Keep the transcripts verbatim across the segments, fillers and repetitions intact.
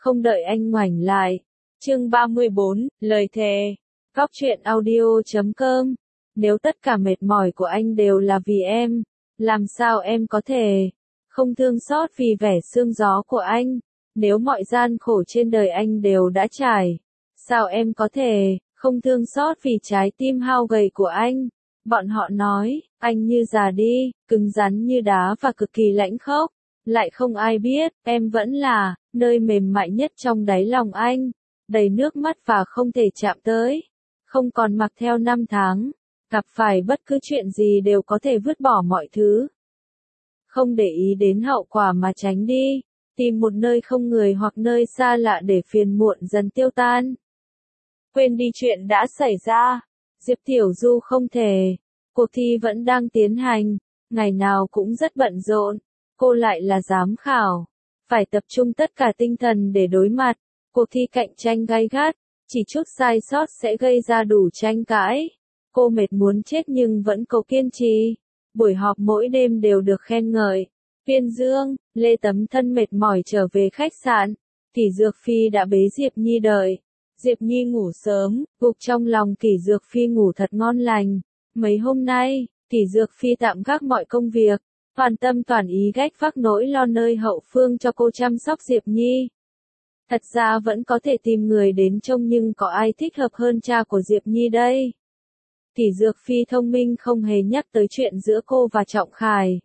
không đợi anh ngoảnh lại. Chương ba mươi bốn, lời thề. Góc truyện audio chấm com. Nếu tất cả mệt mỏi của anh đều là vì em, làm sao em có thể không thương xót vì vẻ sương gió của anh? Nếu mọi gian khổ trên đời anh đều đã trải, sao em có thể không thương xót vì trái tim hao gầy của anh? Bọn họ nói, anh như già đi, cứng rắn như đá và cực kỳ lãnh khốc. Lại không ai biết, em vẫn là nơi mềm mại nhất trong đáy lòng anh, đầy nước mắt và không thể chạm tới. Không còn mặc theo năm tháng, gặp phải bất cứ chuyện gì đều có thể vứt bỏ mọi thứ. Không để ý đến hậu quả mà tránh đi, tìm một nơi không người hoặc nơi xa lạ để phiền muộn dần tiêu tan. Quên đi chuyện đã xảy ra, Diệp Tiểu Du không thể. Cuộc thi vẫn đang tiến hành, ngày nào cũng rất bận rộn, cô lại là giám khảo, phải tập trung tất cả tinh thần để đối mặt. Cuộc thi cạnh tranh gay gắt, chỉ chút sai sót sẽ gây ra đủ tranh cãi. Cô mệt muốn chết nhưng vẫn cố kiên trì. Buổi họp mỗi đêm đều được khen ngợi. Viên Dương, Lê Tấm Thân mệt mỏi trở về khách sạn, Kỷ Dược Phi đã bế Diệp Nhi đợi. Diệp Nhi ngủ sớm, gục trong lòng Kỷ Dược Phi ngủ thật ngon lành. Mấy hôm nay, Kỷ Dược Phi tạm gác mọi công việc, toàn tâm toàn ý gánh vác nỗi lo nơi hậu phương cho cô chăm sóc Diệp Nhi. Thật ra vẫn có thể tìm người đến trông nhưng có ai thích hợp hơn cha của Diệp Nhi đây? Kỷ Dược Phi thông minh không hề nhắc tới chuyện giữa cô và Trọng Khải.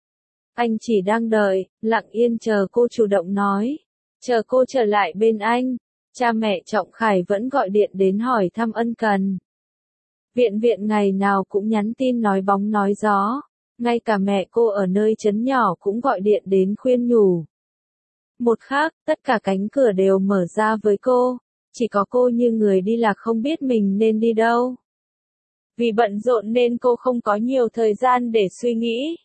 Anh chỉ đang đợi, lặng yên chờ cô chủ động nói. Chờ cô trở lại bên anh, cha mẹ Trọng Khải vẫn gọi điện đến hỏi thăm ân cần. Viện viện ngày nào cũng nhắn tin nói bóng nói gió, ngay cả mẹ cô ở nơi trấn nhỏ cũng gọi điện đến khuyên nhủ. Một khác, tất cả cánh cửa đều mở ra với cô, chỉ có cô như người đi lạc không biết mình nên đi đâu. Vì bận rộn nên cô không có nhiều thời gian để suy nghĩ.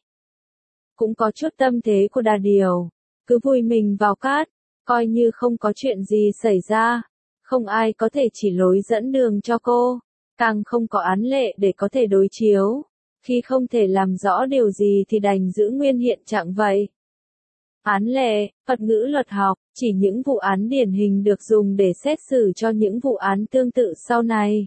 Cũng có chút tâm thế của đà điểu, cứ vùi mình vào cát, coi như không có chuyện gì xảy ra. Không ai có thể chỉ lối dẫn đường cho cô, càng không có án lệ để có thể đối chiếu. Khi không thể làm rõ điều gì thì đành giữ nguyên hiện trạng vậy. Án lệ, thuật ngữ luật học, chỉ những vụ án điển hình được dùng để xét xử cho những vụ án tương tự sau này.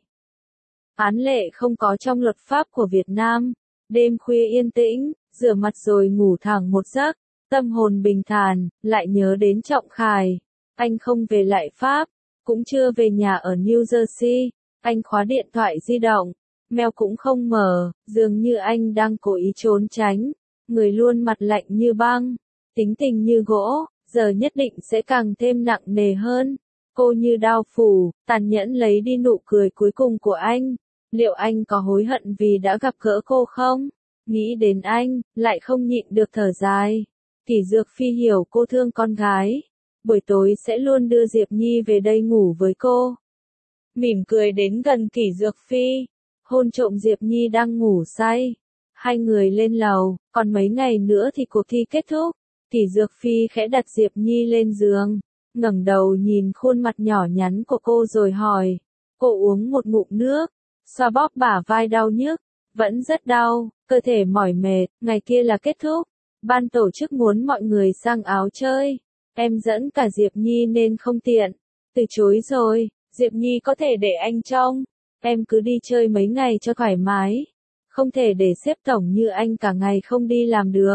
Án lệ không có trong luật pháp của Việt Nam. Đêm khuya yên tĩnh, rửa mặt rồi ngủ thẳng một giấc, tâm hồn bình thản, lại nhớ đến Trọng Khải. Anh không về lại Pháp, cũng chưa về nhà ở New Jersey. Anh khóa điện thoại di động, mail cũng không mở, dường như anh đang cố ý trốn tránh. Người luôn mặt lạnh như băng, tính tình như gỗ, giờ nhất định sẽ càng thêm nặng nề hơn. Cô như đao phủ, tàn nhẫn lấy đi nụ cười cuối cùng của anh. Liệu anh có hối hận vì đã gặp gỡ cô không? Nghĩ đến anh, lại không nhịn được thở dài. Kỷ Dược Phi hiểu cô thương con gái. Buổi tối sẽ luôn đưa Diệp Nhi về đây ngủ với cô. Mỉm cười đến gần Kỷ Dược Phi, hôn trộm Diệp Nhi đang ngủ say. Hai người lên lầu, còn mấy ngày nữa thì cuộc thi kết thúc. Kỷ Dược Phi khẽ đặt Diệp Nhi lên giường, ngẩng đầu nhìn khuôn mặt nhỏ nhắn của cô rồi hỏi. Cô uống một ngụm nước, xoa bóp bả vai đau nhức. Vẫn rất đau, cơ thể mỏi mệt, ngày kia là kết thúc. Ban tổ chức muốn mọi người sang áo chơi. Em dẫn cả Diệp Nhi nên không tiện. Từ chối rồi, Diệp Nhi có thể để anh trông. Em cứ đi chơi mấy ngày cho thoải mái. Không thể để xếp tổng như anh cả ngày không đi làm được.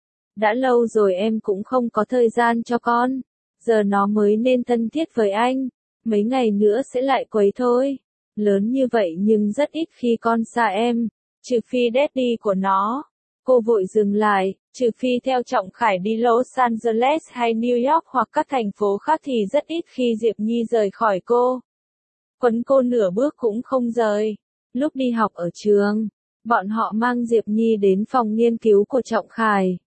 Đã lâu rồi em cũng không có thời gian cho con. Giờ nó mới nên thân thiết với anh. Mấy ngày nữa sẽ lại quấy thôi. Lớn như vậy nhưng rất ít khi con xa em. Trừ phi daddy của nó. Cô vội dừng lại, trừ phi theo Trọng Khải đi Los Angeles hay New York hoặc các thành phố khác thì rất ít khi Diệp Nhi rời khỏi cô. Quấn cô nửa bước cũng không rời. Lúc đi học ở trường, bọn họ mang Diệp Nhi đến phòng nghiên cứu của Trọng Khải.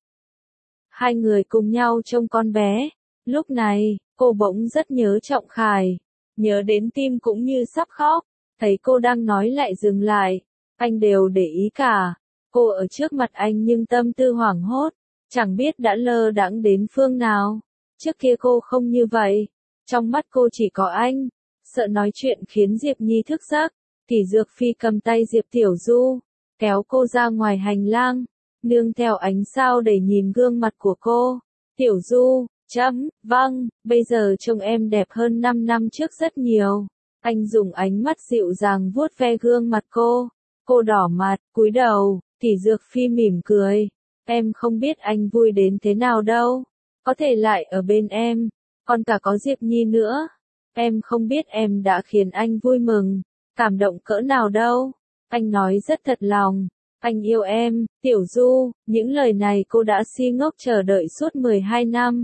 Hai người cùng nhau trông con bé. Lúc này, cô bỗng rất nhớ Trọng Khải. Nhớ đến tim cũng như sắp khóc. Thấy cô đang nói lại dừng lại. Anh đều để ý cả. Cô ở trước mặt anh nhưng tâm tư hoảng hốt. Chẳng biết đã lơ đãng đến phương nào. Trước kia cô không như vậy. Trong mắt cô chỉ có anh. Sợ nói chuyện khiến Diệp Nhi thức giấc. Kỷ Dược Phi cầm tay Diệp Tiểu Du, kéo cô ra ngoài hành lang. Nương theo ánh sao để nhìn gương mặt của cô. Tiểu Du, Chấm, vâng, bây giờ trông em đẹp hơn năm năm trước rất nhiều. Anh dùng ánh mắt dịu dàng vuốt ve gương mặt cô. Cô đỏ mặt, cúi đầu, Tỷ Dược Phi mỉm cười. Em không biết anh vui đến thế nào đâu. Có thể lại ở bên em, còn cả có Diệp Nhi nữa. Em không biết em đã khiến anh vui mừng, cảm động cỡ nào đâu. Anh nói rất thật lòng. Anh yêu em, Tiểu Du. Những lời này cô đã si ngốc chờ đợi suốt mười hai năm.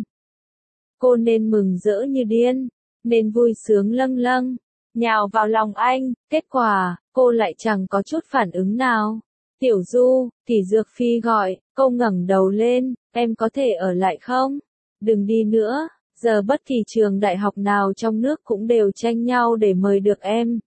Cô nên mừng rỡ như điên, nên vui sướng lâng lâng, nhào vào lòng anh. Kết quả, cô lại chẳng có chút phản ứng nào. Tiểu Du, Tỷ Dược Phi gọi. Cô ngẩng đầu lên. Em có thể ở lại không? Đừng đi nữa. Giờ bất kỳ trường đại học nào trong nước cũng đều tranh nhau để mời được em.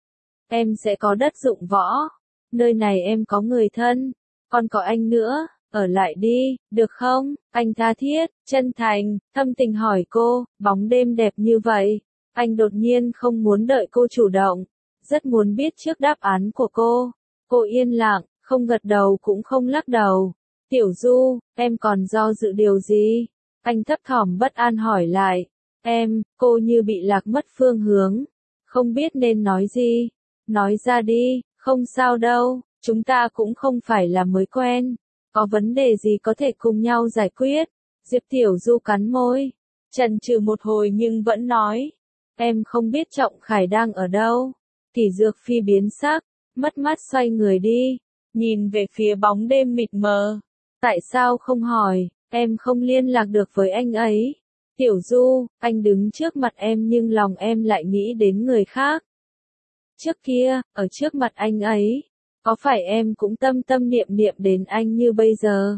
Em sẽ có đất dụng võ. Nơi này em có người thân, còn có anh nữa. Ở lại đi, được không? Anh tha thiết, chân thành, thâm tình hỏi cô. Bóng đêm đẹp như vậy. Anh đột nhiên không muốn đợi cô chủ động, rất muốn biết trước đáp án của cô. Cô yên lặng, không gật đầu cũng không lắc đầu. Tiểu Du, em còn do dự điều gì? Anh thấp thỏm bất an hỏi lại. Em, cô như bị lạc mất phương hướng, không biết nên nói gì. Nói ra đi, không sao đâu, chúng ta cũng không phải là mới quen. Có vấn đề gì có thể cùng nhau giải quyết. Diệp Tiểu Du cắn môi, chần chừ một hồi nhưng vẫn nói. Em không biết Trọng Khải đang ở đâu. Tỷ Dược Phi biến sắc, mất mát xoay người đi, nhìn về phía bóng đêm mịt mờ. Tại sao không hỏi, em không liên lạc được với anh ấy. Tiểu Du, anh đứng trước mặt em nhưng lòng em lại nghĩ đến người khác. Trước kia, ở trước mặt anh ấy, có phải em cũng tâm tâm niệm niệm đến anh như bây giờ?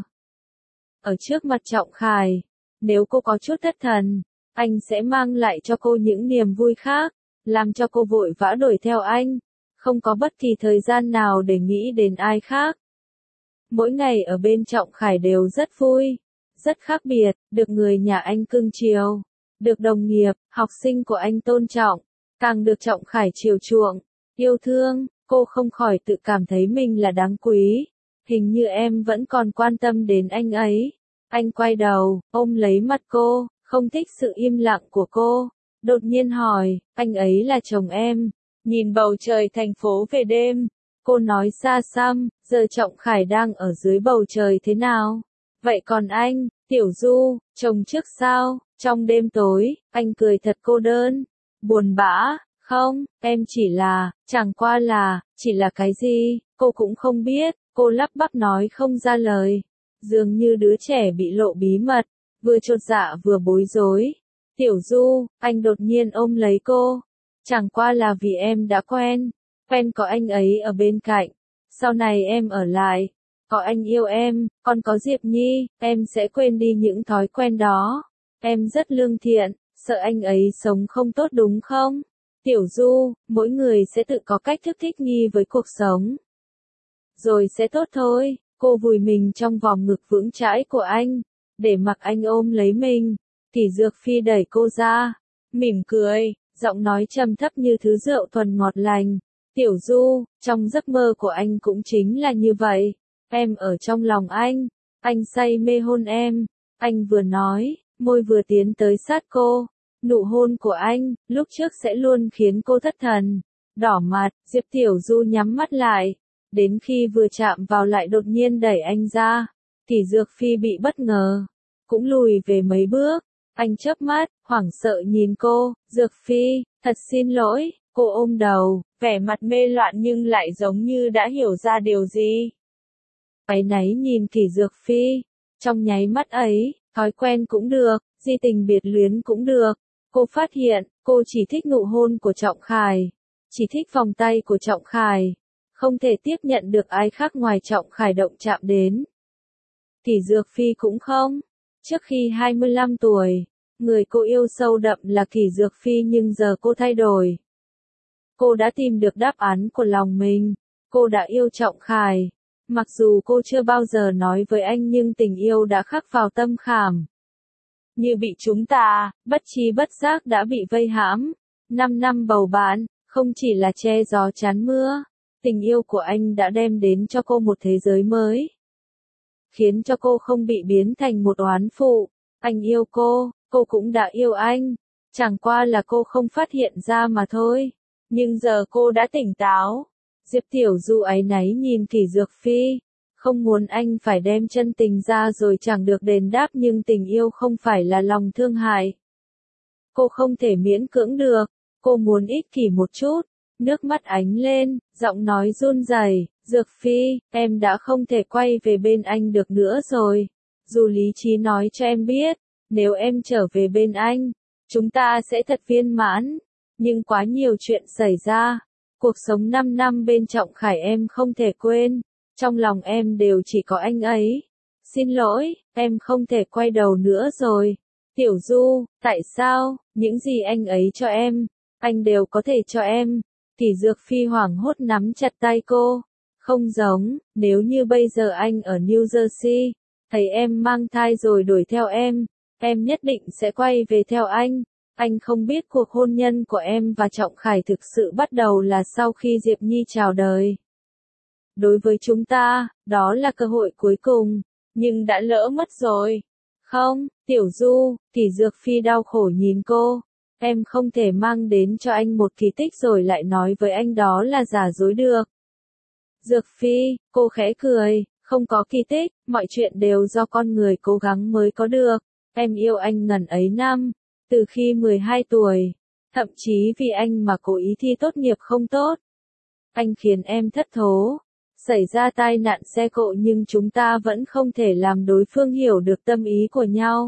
Ở trước mặt Trọng Khải, nếu cô có chút thất thần, anh sẽ mang lại cho cô những niềm vui khác, làm cho cô vội vã đuổi theo anh, không có bất kỳ thời gian nào để nghĩ đến ai khác. Mỗi ngày ở bên Trọng Khải đều rất vui, rất khác biệt, được người nhà anh cưng chiều, được đồng nghiệp, học sinh của anh tôn trọng, càng được Trọng Khải chiều chuộng, yêu thương. Cô không khỏi tự cảm thấy mình là đáng quý. Hình như em vẫn còn quan tâm đến anh ấy. Anh quay đầu, ôm lấy mặt cô, không thích sự im lặng của cô. Đột nhiên hỏi, anh ấy là chồng em. Nhìn bầu trời thành phố về đêm, cô nói xa xăm, giờ Trọng Khải đang ở dưới bầu trời thế nào? Vậy còn anh, Tiểu Du, chồng trước sao? Trong đêm tối, anh cười thật cô đơn, buồn bã. Không, em chỉ là, chẳng qua là, chỉ là cái gì, cô cũng không biết. Cô lắp bắp nói không ra lời, dường như đứa trẻ bị lộ bí mật, vừa chột dạ vừa bối rối. Tiểu Du, anh đột nhiên ôm lấy cô. Chẳng qua là vì em đã quen, quen có anh ấy ở bên cạnh. Sau này em ở lại, có anh yêu em, còn có Diệp Nhi, em sẽ quên đi những thói quen đó. Em rất lương thiện, sợ anh ấy sống không tốt đúng không? Tiểu Du, mỗi người sẽ tự có cách thức thích nghi với cuộc sống. Rồi sẽ tốt thôi. Cô vùi mình trong vòng ngực vững chãi của anh, để mặc anh ôm lấy mình. Tỷ Dược Phi đẩy cô ra, mỉm cười, giọng nói trầm thấp như thứ rượu thuần ngọt lành. Tiểu Du, trong giấc mơ của anh cũng chính là như vậy. Em ở trong lòng anh, anh say mê hôn em. Anh vừa nói, môi vừa tiến tới sát cô. Nụ hôn của anh, lúc trước sẽ luôn khiến cô thất thần, đỏ mặt. Diệp Tiểu Du nhắm mắt lại, đến khi vừa chạm vào lại đột nhiên đẩy anh ra. Tỷ Dược Phi bị bất ngờ, cũng lùi về mấy bước. Anh chớp mắt, hoảng sợ nhìn cô. Dược Phi, thật xin lỗi. Cô ôm đầu, vẻ mặt mê loạn nhưng lại giống như đã hiểu ra điều gì. Áy náy nhìn Tỷ Dược Phi, trong nháy mắt ấy, thói quen cũng được, di tình biệt luyến cũng được. Cô phát hiện, cô chỉ thích nụ hôn của Trọng Khải, chỉ thích vòng tay của Trọng Khải, không thể tiếp nhận được ai khác ngoài Trọng Khải động chạm đến. Tỷ Dược Phi cũng không. Trước khi hai mươi lăm tuổi, người cô yêu sâu đậm là Tỷ Dược Phi nhưng giờ cô thay đổi. Cô đã tìm được đáp án của lòng mình, cô đã yêu Trọng Khải. Mặc dù cô chưa bao giờ nói với anh nhưng tình yêu đã khắc vào tâm khảm. Như bị chúng ta, bất tri bất giác đã bị vây hãm. Năm năm bầu bạn, không chỉ là che gió chắn mưa. Tình yêu của anh đã đem đến cho cô một thế giới mới. Khiến cho cô không bị biến thành một oán phụ. Anh yêu cô, cô cũng đã yêu anh. Chẳng qua là cô không phát hiện ra mà thôi. Nhưng giờ cô đã tỉnh táo. Diệp Tiểu Du áy náy nhìn Kỷ Dược Phi. Không muốn anh phải đem chân tình ra rồi chẳng được đền đáp, nhưng tình yêu không phải là lòng thương hại. Cô không thể miễn cưỡng được. Cô muốn ích kỷ một chút. Nước mắt ánh lên, giọng nói run rẩy. Dược Phi, em đã không thể quay về bên anh được nữa rồi. Dù lý trí nói cho em biết, nếu em trở về bên anh, chúng ta sẽ thật viên mãn. Nhưng quá nhiều chuyện xảy ra. Cuộc sống năm năm bên Trọng Khải em không thể quên. Trong lòng em đều chỉ có anh ấy. Xin lỗi, em không thể quay đầu nữa rồi. Tiểu Du, tại sao, những gì anh ấy cho em, anh đều có thể cho em. Kỷ Dược Phi hoảng hốt nắm chặt tay cô. Không giống, nếu như bây giờ anh ở New Jersey, thấy em mang thai rồi đuổi theo em, em nhất định sẽ quay về theo anh. Anh không biết cuộc hôn nhân của em và Trọng Khải thực sự bắt đầu là sau khi Diệp Nhi chào đời. Đối với chúng ta, đó là cơ hội cuối cùng, nhưng đã lỡ mất rồi. Không, Tiểu Du, Kỷ Dược Phi đau khổ nhìn cô. Em không thể mang đến cho anh một kỳ tích rồi lại nói với anh đó là giả dối được. Dược Phi, cô khẽ cười, không có kỳ tích, mọi chuyện đều do con người cố gắng mới có được. Em yêu anh ngần ấy năm, từ khi mười hai tuổi, thậm chí vì anh mà cố ý thi tốt nghiệp không tốt. Anh khiến em thất thố, xảy ra tai nạn xe cộ nhưng chúng ta vẫn không thể làm đối phương hiểu được tâm ý của nhau.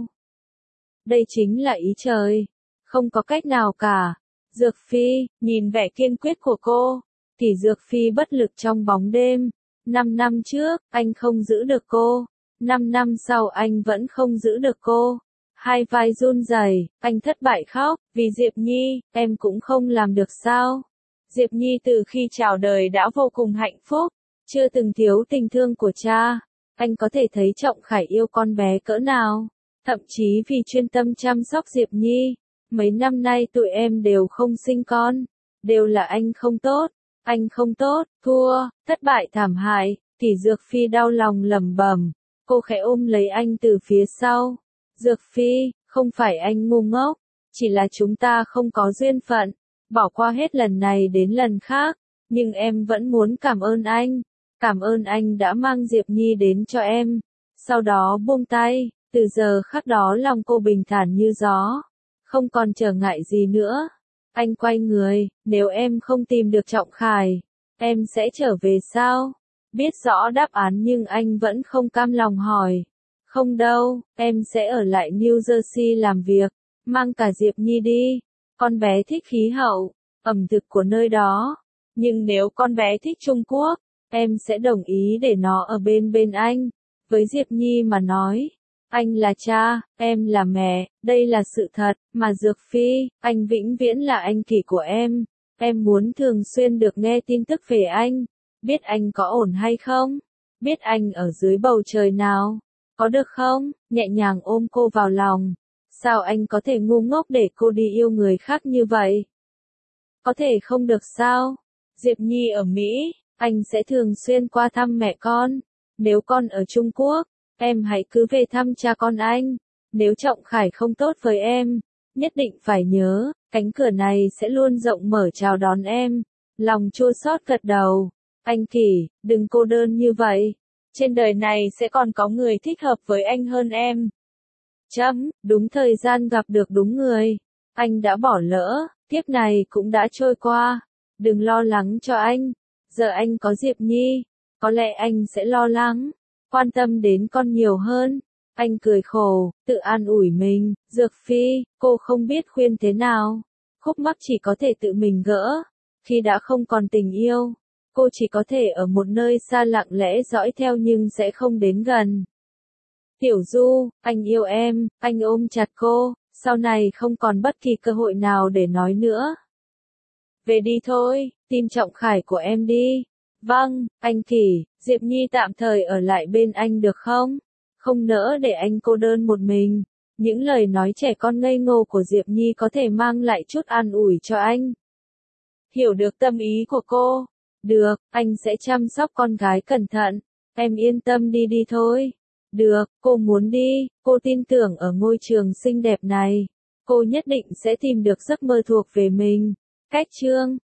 Đây chính là ý trời, không có cách nào cả. Dược Phi, nhìn vẻ kiên quyết của cô, Kỷ Dược Phi bất lực trong bóng đêm. Năm năm trước, anh không giữ được cô. Năm năm sau anh vẫn không giữ được cô. Hai vai run rẩy, anh thất bại khóc, vì Diệp Nhi, em cũng không làm được sao? Diệp Nhi từ khi chào đời đã vô cùng hạnh phúc, chưa từng thiếu tình thương của cha. Anh có thể thấy Trọng Khải yêu con bé cỡ nào, thậm chí vì chuyên tâm chăm sóc Diệp Nhi. Mấy năm nay tụi em đều không sinh con, đều là anh không tốt, anh không tốt, thua, thất bại thảm hại. Kỷ Dược Phi đau lòng lẩm bẩm, cô khẽ ôm lấy anh từ phía sau. Dược Phi, không phải anh ngu ngốc, chỉ là chúng ta không có duyên phận, bỏ qua hết lần này đến lần khác, nhưng em vẫn muốn cảm ơn anh, cảm ơn anh đã mang Diệp Nhi đến cho em. Sau đó buông tay, từ giờ khắc đó lòng cô bình thản như gió, không còn trở ngại gì nữa. Anh quay người, nếu em không tìm được Trọng Khải, em sẽ trở về sao? Biết rõ đáp án nhưng anh vẫn không cam lòng hỏi. Không đâu, em sẽ ở lại New Jersey làm việc, mang cả Diệp Nhi đi. Con bé thích khí hậu, ẩm thực của nơi đó. Nhưng nếu con bé thích Trung Quốc, em sẽ đồng ý để nó ở bên bên anh. Với Diệp Nhi mà nói, anh là cha, em là mẹ, đây là sự thật, mà Dược Phi, anh vĩnh viễn là anh Kỷ của em. Em muốn thường xuyên được nghe tin tức về anh, biết anh có ổn hay không, biết anh ở dưới bầu trời nào. Có được không? Nhẹ nhàng ôm cô vào lòng. Sao anh có thể ngu ngốc để cô đi yêu người khác như vậy? Có thể không được sao? Diệp Nhi ở Mỹ, anh sẽ thường xuyên qua thăm mẹ con. Nếu con ở Trung Quốc, em hãy cứ về thăm cha con anh. Nếu Trọng Khải không tốt với em, nhất định phải nhớ, cánh cửa này sẽ luôn rộng mở chào đón em. Lòng chua xót gật đầu. Anh Kỷ, đừng cô đơn như vậy. Trên đời này sẽ còn có người thích hợp với anh hơn em. Chấm, đúng thời gian gặp được đúng người. Anh đã bỏ lỡ, kiếp này cũng đã trôi qua. Đừng lo lắng cho anh. Giờ anh có Diệp Nhi, có lẽ anh sẽ lo lắng, quan tâm đến con nhiều hơn. Anh cười khổ, tự an ủi mình. Dược Phi, cô không biết khuyên thế nào. Khúc mắc chỉ có thể tự mình gỡ. Khi đã không còn tình yêu, cô chỉ có thể ở một nơi xa lặng lẽ dõi theo nhưng sẽ không đến gần. Tiểu Du, anh yêu em, anh ôm chặt cô, sau này không còn bất kỳ cơ hội nào để nói nữa. Về đi thôi, tìm Trọng Khải của em đi. Vâng, anh Kỷ, Diệp Nhi tạm thời ở lại bên anh được không? Không nỡ để anh cô đơn một mình. Những lời nói trẻ con ngây ngô của Diệp Nhi có thể mang lại chút an ủi cho anh. Hiểu được tâm ý của cô. Được, anh sẽ chăm sóc con gái cẩn thận. Em yên tâm đi đi thôi. Được, cô muốn đi, cô tin tưởng ở ngôi trường xinh đẹp này. Cô nhất định sẽ tìm được giấc mơ thuộc về mình. Cách chương